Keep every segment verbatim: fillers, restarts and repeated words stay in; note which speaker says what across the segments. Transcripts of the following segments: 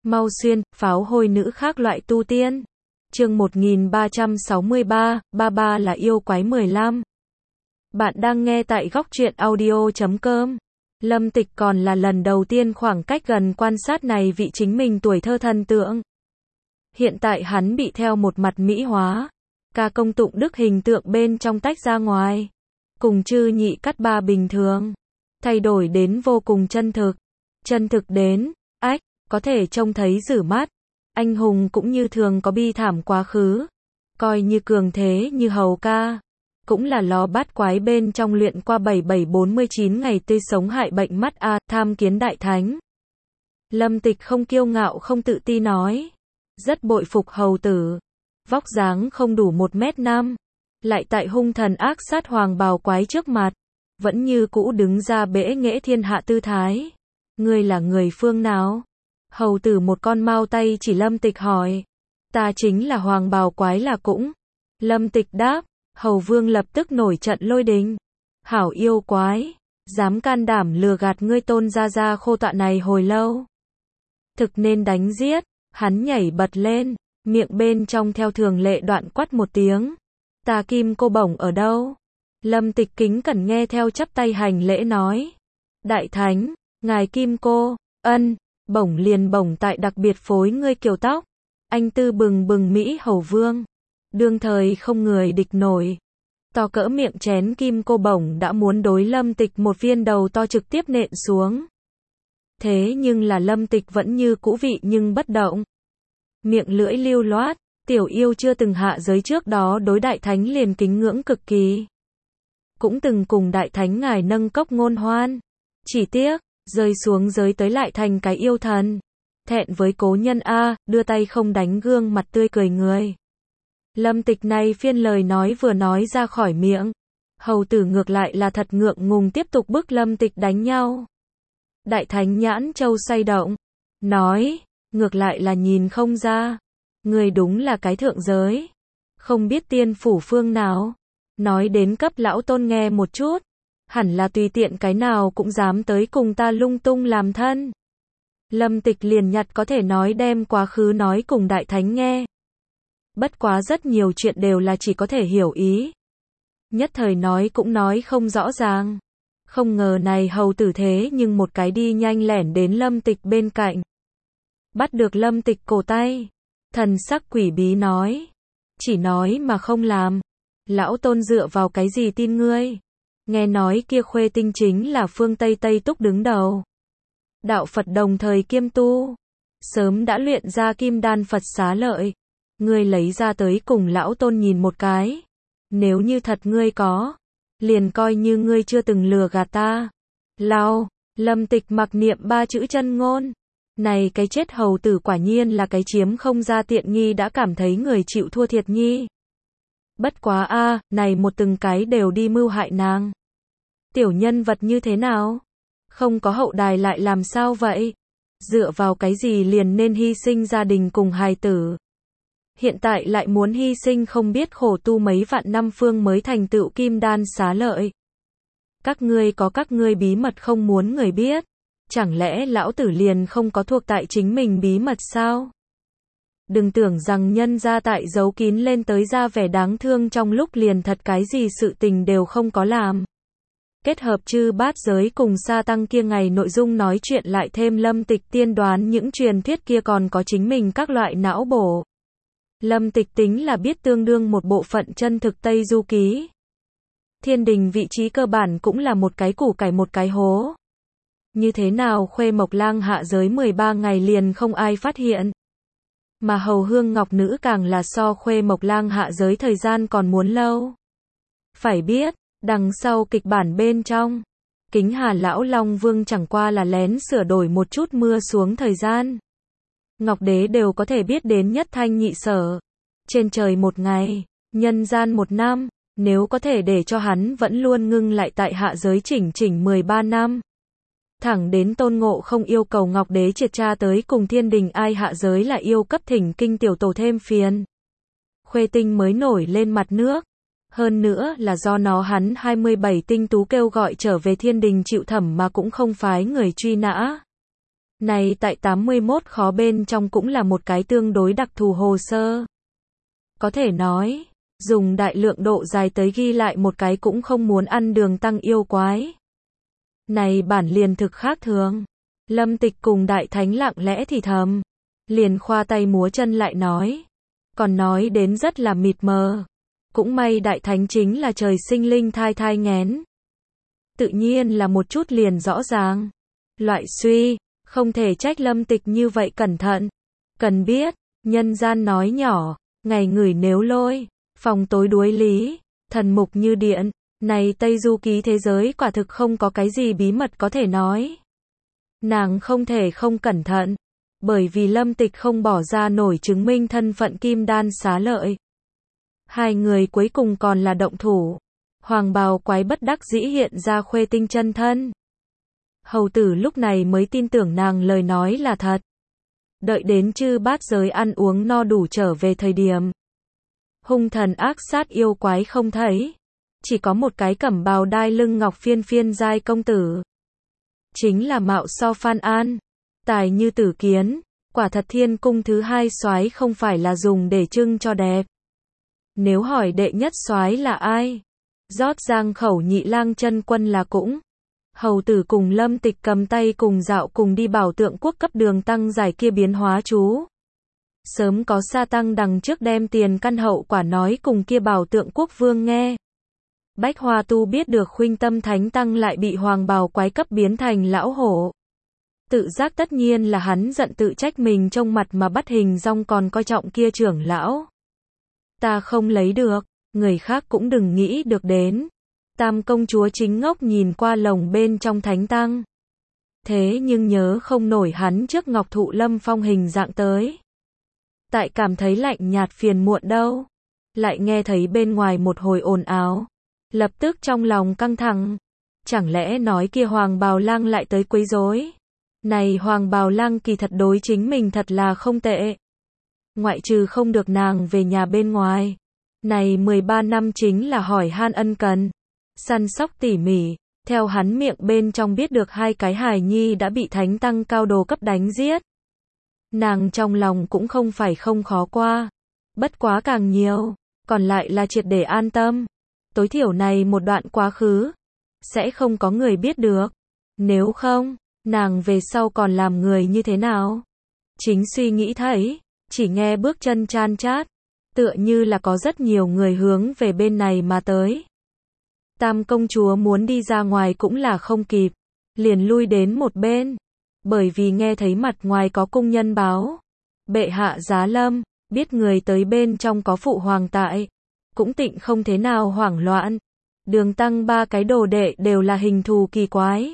Speaker 1: Mau xuyên, pháo hôi nữ khác loại tu tiên. Chương một nghìn ba trăm sáu mươi ba, ba ba là yêu quái mười lăm. Bạn đang nghe tại góc truyện audio chấm com. Lâm Tịch còn là lần đầu tiên khoảng cách gần quan sát này vị chính mình tuổi thơ thần tượng. Hiện tại hắn bị theo một mặt mỹ hóa, ca công tụng đức hình tượng bên trong tách ra ngoài, cùng chư nhị cắt ba bình thường, thay đổi đến vô cùng chân thực. Chân thực đến, ách, có thể trông thấy rử mắt. Anh hùng cũng như thường có bi thảm quá khứ, coi như cường thế như hầu ca, cũng là lò bát quái bên trong luyện qua bảy bảy bốn mươi chín ngày tươi sống hại bệnh mắt a, tham kiến đại thánh. Lâm Tịch không kiêu ngạo không tự ti nói, rất bội phục hầu tử, vóc dáng không đủ một mét năm, lại tại hung thần ác sát hoàng bào quái trước mặt, vẫn như cũ đứng ra bẽ nghễ thiên hạ tư thái. Ngươi là người phương nào? Hầu tử một con mao tay chỉ Lâm Tịch hỏi. Ta chính là hoàng bào quái là cũng. Lâm Tịch đáp, hầu vương lập tức nổi trận lôi đình. Hảo yêu quái, dám can đảm lừa gạt ngươi tôn gia gia khô tọa này hồi lâu. Thực nên đánh giết. Hắn nhảy bật lên, miệng bên trong theo thường lệ đoạn quát một tiếng. Ta kim cô bổng ở đâu? Lâm Tịch kính cẩn nghe theo chắp tay hành lễ nói. Đại thánh, ngài kim cô, ân, bổng liền bổng tại đặc biệt phối ngươi kiều tóc. Anh tư bừng bừng Mỹ hầu vương. Đương thời không người địch nổi. To cỡ miệng chén kim cô bổng đã muốn đối Lâm Tịch một viên đầu to trực tiếp nện xuống. Thế nhưng là Lâm Tịch vẫn như cũ vị nhưng bất động. Miệng lưỡi lưu loát, tiểu yêu chưa từng hạ giới trước đó đối đại thánh liền kính ngưỡng cực kỳ. Cũng từng cùng đại thánh ngài nâng cốc ngôn hoan. Chỉ tiếc, rơi xuống giới tới lại thành cái yêu thần. Thẹn với cố nhân a, đưa tay không đánh gương mặt tươi cười người. Lâm Tịch này phiên lời nói vừa nói ra khỏi miệng. Hầu tử ngược lại là thật ngượng ngùng tiếp tục bức Lâm Tịch đánh nhau. Đại thánh nhãn châu say động, nói, ngược lại là nhìn không ra, người đúng là cái thượng giới, không biết tiên phủ phương nào, nói đến cấp lão tôn nghe một chút, hẳn là tùy tiện cái nào cũng dám tới cùng ta lung tung làm thân. Lâm Tịch liền nhặt có thể nói đem quá khứ nói cùng đại thánh nghe. Bất quá rất nhiều chuyện đều là chỉ có thể hiểu ý. Nhất thời nói cũng nói không rõ ràng. Không ngờ này hầu tử thế nhưng một cái đi nhanh lẻn đến Lâm Tịch bên cạnh. Bắt được Lâm Tịch cổ tay. Thần sắc quỷ bí nói. Chỉ nói mà không làm. Lão tôn dựa vào cái gì tin ngươi? Nghe nói kia khuê tinh chính là phương Tây Tây Túc đứng đầu. Đạo Phật đồng thời kiêm tu. Sớm đã luyện ra kim đan Phật xá lợi. Ngươi lấy ra tới cùng lão tôn nhìn một cái. Nếu như thật ngươi có, liền coi như ngươi chưa từng lừa gạt ta. Lao, Lâm Tịch mặc niệm ba chữ chân ngôn. Này cái chết hầu tử quả nhiên là cái chiếm không ra tiện nghi đã cảm thấy người chịu thua thiệt nhi. Bất quá a, này một từng cái đều đi mưu hại nàng. Tiểu nhân vật như thế nào? Không có hậu đài lại làm sao vậy? Dựa vào cái gì liền nên hy sinh gia đình cùng hài tử? Hiện tại lại muốn hy sinh không biết khổ tu mấy vạn năm phương mới thành tựu kim đan xá lợi. Các ngươi có các ngươi bí mật không muốn người biết. Chẳng lẽ lão tử liền không có thuộc tại chính mình bí mật sao? Đừng tưởng rằng nhân gia tại giấu kín lên tới ra vẻ đáng thương trong lúc liền thật cái gì sự tình đều không có làm. Kết hợp chư bát giới cùng sa tăng kia ngày nội dung nói chuyện lại thêm Lâm Tịch tiên đoán những truyền thuyết kia còn có chính mình các loại não bổ. Lâm Tịch tính là biết tương đương một bộ phận chân thực Tây Du Ký. Thiên đình vị trí cơ bản cũng là một cái củ cải một cái hố. Như thế nào Khuê Mộc Lang hạ giới mười ba ngày liền không ai phát hiện. Mà Hầu Hương Ngọc Nữ càng là so Khuê Mộc Lang hạ giới thời gian còn muốn lâu. Phải biết, đằng sau kịch bản bên trong, Kính Hà Lão Long Vương chẳng qua là lén sửa đổi một chút mưa xuống thời gian. Ngọc Đế đều có thể biết đến nhất thanh nhị sở. Trên trời một ngày, nhân gian một năm, nếu có thể để cho hắn vẫn luôn ngưng lại tại hạ giới chỉnh chỉnh mười ba năm. Thẳng đến Tôn Ngộ không yêu cầu Ngọc Đế triệt tra tới cùng thiên đình ai hạ giới là yêu cấp thỉnh kinh tiểu tổ thêm phiền. Khuê tinh mới nổi lên mặt nước. Hơn nữa là do nó hắn hai mươi bảy tinh tú kêu gọi trở về thiên đình chịu thẩm mà cũng không phái người truy nã. Này tại tám mươi mốt khó bên trong cũng là một cái tương đối đặc thù hồ sơ. Có thể nói, dùng đại lượng độ dài tới ghi lại một cái cũng không muốn ăn đường tăng yêu quái. Này bản liền thực khác thường. Lâm Tịch cùng Đại Thánh lặng lẽ thì thầm. Liền khoa tay múa chân lại nói. Còn nói đến rất là mịt mờ. Cũng may Đại Thánh chính là trời sinh linh thai thai nghén. Tự nhiên là một chút liền rõ ràng. Loại suy, không thể trách Lâm Tịch như vậy cẩn thận. Cần biết, nhân gian nói nhỏ, ngày ngửi nếu lôi, phòng tối đuối lý, thần mục như điện. Này Tây Du Ký thế giới quả thực không có cái gì bí mật có thể nói. Nàng không thể không cẩn thận, bởi vì Lâm Tịch không bỏ ra nổi chứng minh thân phận kim đan xá lợi. Hai người cuối cùng còn là động thủ. Hoàng bào quái bất đắc dĩ hiện ra Khuê Tinh chân thân. Hầu tử lúc này mới tin tưởng nàng lời nói là thật. Đợi đến chư bát giới ăn uống no đủ trở về thời điểm. Hung thần ác sát yêu quái không thấy. Chỉ có một cái cẩm bào đai lưng ngọc phiên phiên giai công tử. Chính là mạo so Phan An. Tài như tử kiến. Quả thật thiên cung thứ hai soái không phải là dùng để trưng cho đẹp. Nếu hỏi đệ nhất soái là ai? Rót giang khẩu nhị lang chân quân là cũng. Hầu tử cùng Lâm Tịch cầm tay cùng dạo cùng đi bảo tượng quốc cấp đường tăng giải kia biến hóa chú. Sớm có sa tăng đằng trước đem tiền căn hậu quả nói cùng kia bảo tượng quốc vương nghe. Bách Hoa Tu biết được Khuynh Tâm Thánh Tăng lại bị hoàng bào quái cấp biến thành lão hổ. Tự giác tất nhiên là hắn giận tự trách mình trong mặt mà bắt hình dong còn coi trọng kia trưởng lão. Ta không lấy được, người khác cũng đừng nghĩ được đến. Tam công chúa chính ngốc nhìn qua lồng bên trong Thánh Tăng. Thế nhưng nhớ không nổi hắn trước Ngọc Thụ Lâm Phong hình dạng tới. Tại cảm thấy lạnh nhạt phiền muộn đâu. Lại nghe thấy bên ngoài một hồi ồn ào. Lập tức trong lòng căng thẳng. Chẳng lẽ nói kia Hoàng Bào Lang lại tới quấy rối? Này Hoàng Bào Lang kỳ thật đối chính mình thật là không tệ. Ngoại trừ không được nàng về nhà bên ngoài. Này mười ba năm chính là hỏi han ân cần. Săn sóc tỉ mỉ. Theo hắn miệng bên trong biết được hai cái hài nhi đã bị Thánh Tăng cao đồ cấp đánh giết. Nàng trong lòng cũng không phải không khó qua. Bất quá càng nhiều. Còn lại là triệt để an tâm. Tối thiểu này một đoạn quá khứ. Sẽ không có người biết được. Nếu không, nàng về sau còn làm người như thế nào? Chính suy nghĩ thấy. Chỉ nghe bước chân chan chát. Tựa như là có rất nhiều người hướng về bên này mà tới. Tam công chúa muốn đi ra ngoài cũng là không kịp. Liền lui đến một bên. Bởi vì nghe thấy mặt ngoài có cung nhân báo. Bệ hạ giá lâm. Biết người tới bên trong có phụ hoàng tại. Cũng tịnh không thế nào hoảng loạn. Đường tăng ba cái đồ đệ đều là hình thù kỳ quái.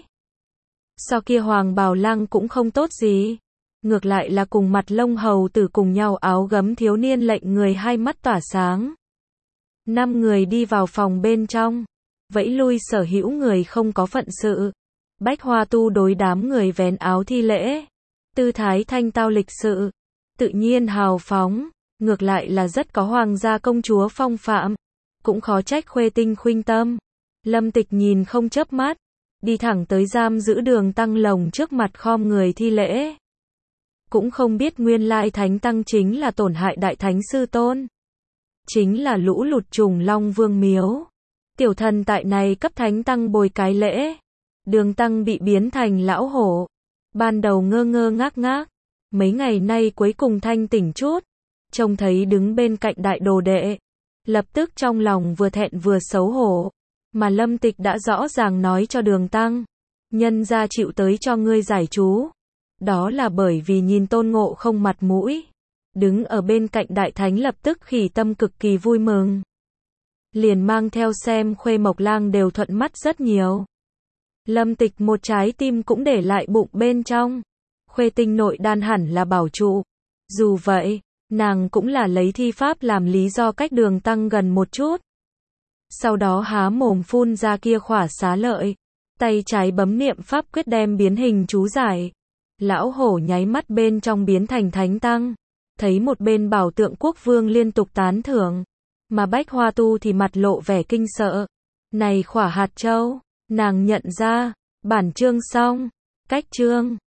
Speaker 1: So kia Hoàng Bào Lang cũng không tốt gì. Ngược lại là cùng mặt lông hầu tử cùng nhau áo gấm thiếu niên lệnh người hai mắt tỏa sáng. Năm người đi vào phòng bên trong. Vẫy lui sở hữu người không có phận sự. Bách Hoa Tu đối đám người vén áo thi lễ. Tư thái thanh tao lịch sự. Tự nhiên hào phóng. Ngược lại là rất có hoàng gia công chúa phong phạm. Cũng khó trách Khuê Tinh Khuynh Tâm. Lâm Tịch nhìn không chớp mắt. Đi thẳng tới giam giữ đường tăng lồng trước mặt khom người thi lễ. Cũng không biết nguyên lai Thánh Tăng chính là tổn hại Đại Thánh Sư Tôn. Chính là lũ lụt trùng Long Vương Miếu. Tiểu thần tại này cấp Thánh Tăng bồi cái lễ. Đường tăng bị biến thành lão hổ. Ban đầu ngơ ngơ ngác ngác. Mấy ngày nay cuối cùng thanh tỉnh chút. Trông thấy đứng bên cạnh đại đồ đệ. Lập tức trong lòng vừa thẹn vừa xấu hổ. Mà Lâm Tịch đã rõ ràng nói cho đường tăng. Nhân gia chịu tới cho ngươi giải chú. Đó là bởi vì nhìn Tôn Ngộ không mặt mũi. Đứng ở bên cạnh đại thánh lập tức khỉ tâm cực kỳ vui mừng. Liền mang theo xem Khuê Mộc Lang đều thuận mắt rất nhiều. Lâm Tịch một trái tim cũng để lại bụng bên trong. Khuê Tinh nội đan hẳn là bảo trụ. Dù vậy, nàng cũng là lấy thi pháp làm lý do cách đường tăng gần một chút. Sau đó há mồm phun ra kia khỏa xá lợi. Tay trái bấm niệm pháp quyết đem biến hình chú giải. Lão hổ nháy mắt bên trong biến thành Thánh Tăng. Thấy một bên bảo tượng quốc vương liên tục tán thưởng. Mà Bách Hoa Tu thì mặt lộ vẻ kinh sợ. Này khỏa hạt châu, nàng nhận ra. Bản chương xong. Cách chương.